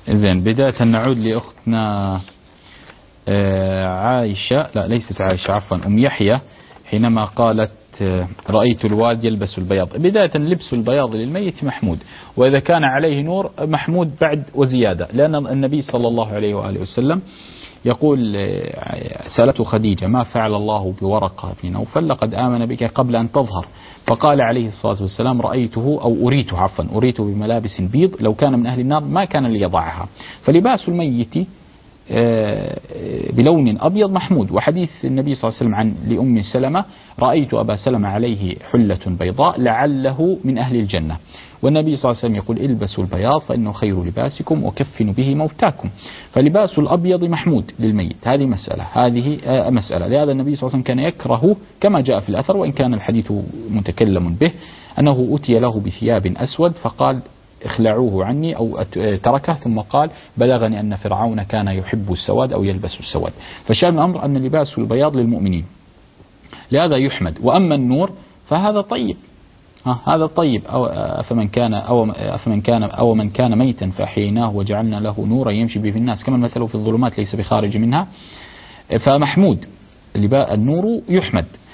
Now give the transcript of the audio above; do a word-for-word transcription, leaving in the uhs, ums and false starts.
زين، بداية نعود لأختنا عائشة، لا ليست عائشة عفوا، أم يحيى، حينما قالت رأيت الوالد يلبس البياض. بداية لبس البياض للميت محمود، وإذا كان عليه نور محمود بعد وزيادة، لأن النبي صلى الله عليه وآله وسلم يقول، سألته خديجة ما فعل الله بورقة بن نوفل لقد آمن بك قبل أن تظهر، فقال عليه الصلاة والسلام رأيته أو أريته عفوا أريته بملابس بيض لو كان من أهل النار ما كان ليضعها. فلباس الميت بلون أبيض محمود. وحديث النبي صلى الله عليه وسلم عن لأم سلمة رأيت أبا سلمة عليه حلة بيضاء لعله من أهل الجنة، والنبي صلى الله عليه وسلم يقول البسوا البياض فإنه خير لباسكم وكفنوا به موتاكم. فلباس الأبيض محمود للميت. هذه مسألة هذه مسألة لهذا النبي صلى الله عليه وسلم كان يكره كما جاء في الأثر، وإن كان الحديث متكلم به، أنه أتي له بثياب أسود فقال اخلعوه عني أو تركه، ثم قال بلغني أن فرعون كان يحب السواد أو يلبس السواد. فشأن الأمر أن لباس البياض للمؤمنين، لهذا يحمد. وأما النور فهذا طيب، ها هذا طيب. أو فمن كان أو فمن كان أو من كان ميتا فأحييناه وجعلنا له نورا يمشي به في الناس كما مثله في الظلمات ليس بخارج منها. فمحمود النور يحمد.